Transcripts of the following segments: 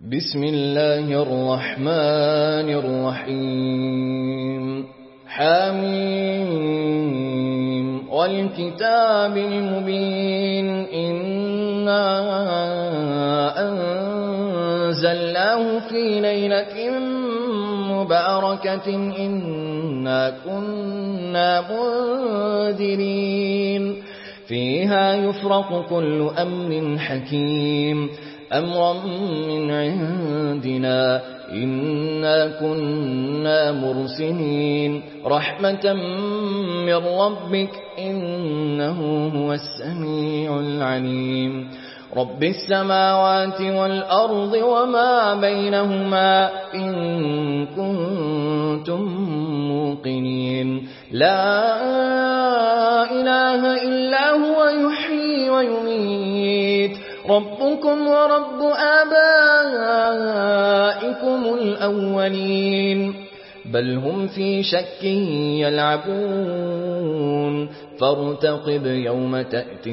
بسم الله الرحمن الرحيم حميم والكتاب المبين إنا أنزلناه في ليلة مباركة إنا كنا منذرين فيها يفرق كل أمر حكيم أمرا من عندنا إنا كنا مرسلين رحمة من ربك إنه هو السميع العليم رب السماوات والأرض وما بينهما إن كنتم موقنين لا إله إلا هو يحيي ويميت ربكم ورب آبائكم الأولين بل هم في شك يلعبون فارتقب يوم تأتي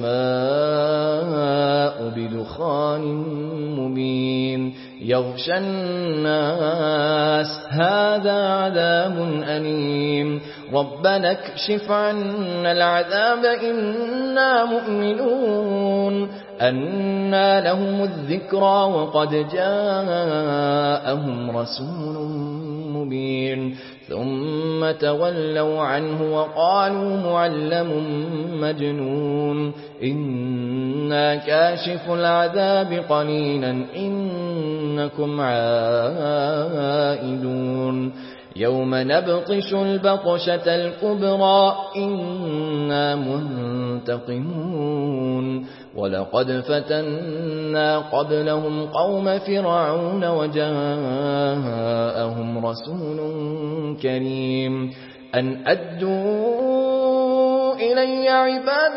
السماء بدخان مبين يغشى الناس هذا عذاب أليم ربنا اكشف عنا العذاب إنا مؤمنون أنى لهم الذكرى وقد جاءهم رسول مبين ثم تولوا عنه وقالوا معلم مجنون إنا كاشف العذاب قليلا إنكم عائدون يوم نبطش البطشة الكبرى إنا منتقمون ولقد فتنا قبلهم قوم فرعون وجاءهم رسول كريم أن أدوا إلي عباد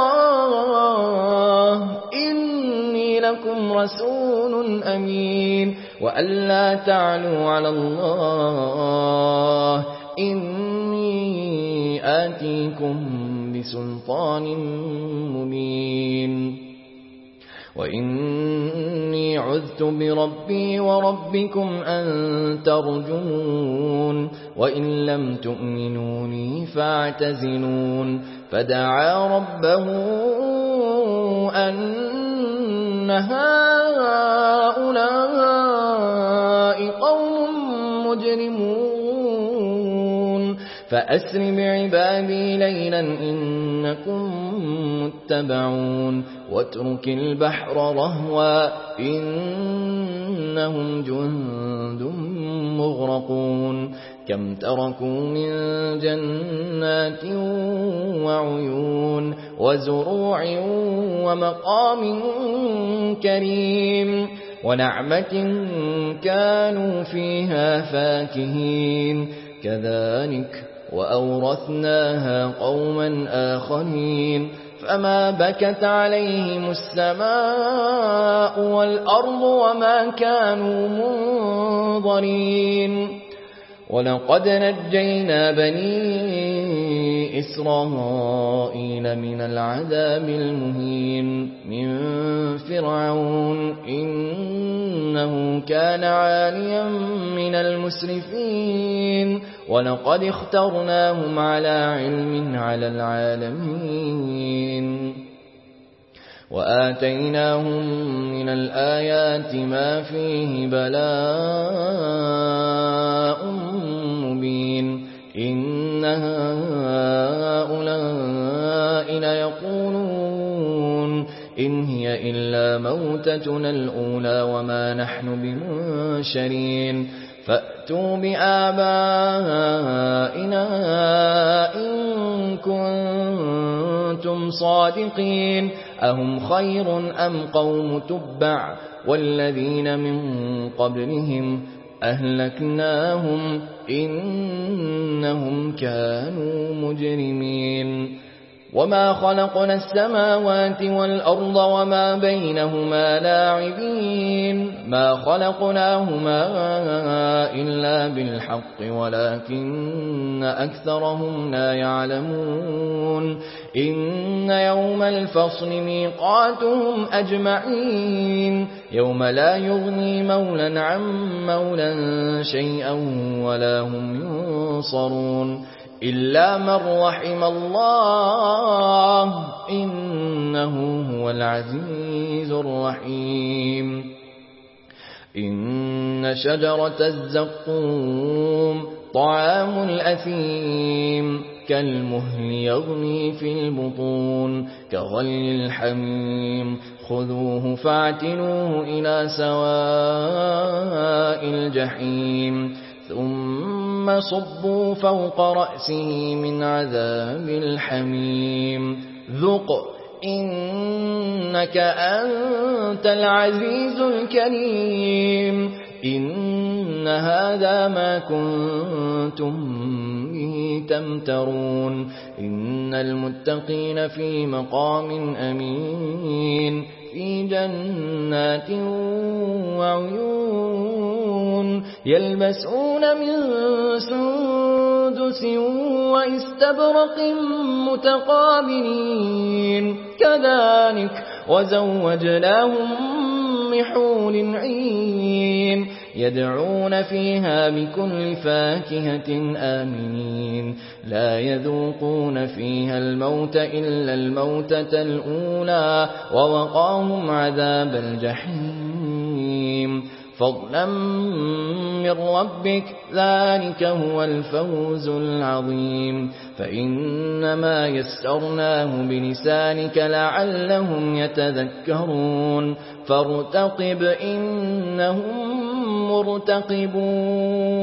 الله إني لكم رسول أمين وأن لا تعلوا على الله إني آتيكم بسلطان مبين وإني عذت بربي وربكم أن ترجمون وإن لم تؤمنوني فاعتزلون فدعا ربه أن هؤلاء قوم مجرمون فأسر بعبادي ليلا إنكم متبعون واترك البحر رهوا إنهم جند مغرقون كم تركوا من جنات وعيون وزروع ومقام كريم ونعمة كانوا فيها فاكهين كذلك وأورثناها قوما آخرين فما بكت عليهم السماء والأرض وما كانوا منظرين ولقد نجينا بني إسرائيل من العذاب المهين من فرعون إنه كان عاليا من المسرفين ولقد اخترناهم على علم على العالمين وآتيناهم من الآيات ما فيه بلاء مبين إن هؤلاء ليقولون إن هي إلا موتتنا الأولى وما نحن بمنشرين فأتوا بآبائنا إن كنتم صادقين أهم خير أم قوم تبع والذين من قبلهم أهلكناهم إنهم كانوا مجرمين وما خلقنا السماوات والأرض وما بينهما لاعبين ما خلقناهما إلا بالحق ولكن أكثرهم لا يعلمون إن يوم الفصل ميقاتهم أجمعين يوم لا يغني مولا عن مولا شيئا ولا هم ينصرون إلا من رحم الله إنه هو العزيز الرحيم إن شجرة الزقوم طعام الأثيم كالمهل يغلي في البطون كغلي الحميم خذوه فاعتلوه إلى سواء الجحيم ثم صبوا فوق رأسه من عذاب الحميم ذق إنك أنت العزيز الكريم إن هذا ما كنتم به تمترون إن المتقين في مقام أمين في جنات وعيون يلبسون من سندس واستبرق متقابلين كذلك وزوجناهم بحور عين يدعون فيها بكل فاكهة آمنين لا يذوقون فيها الموت إلا الموتة الأولى ووقاهم عذاب الجحيم فضلا من ربك ذلك هو الفوز العظيم فإنما يسرناه بلسانك لعلهم يتذكرون فارتقب إنهم مرتقبون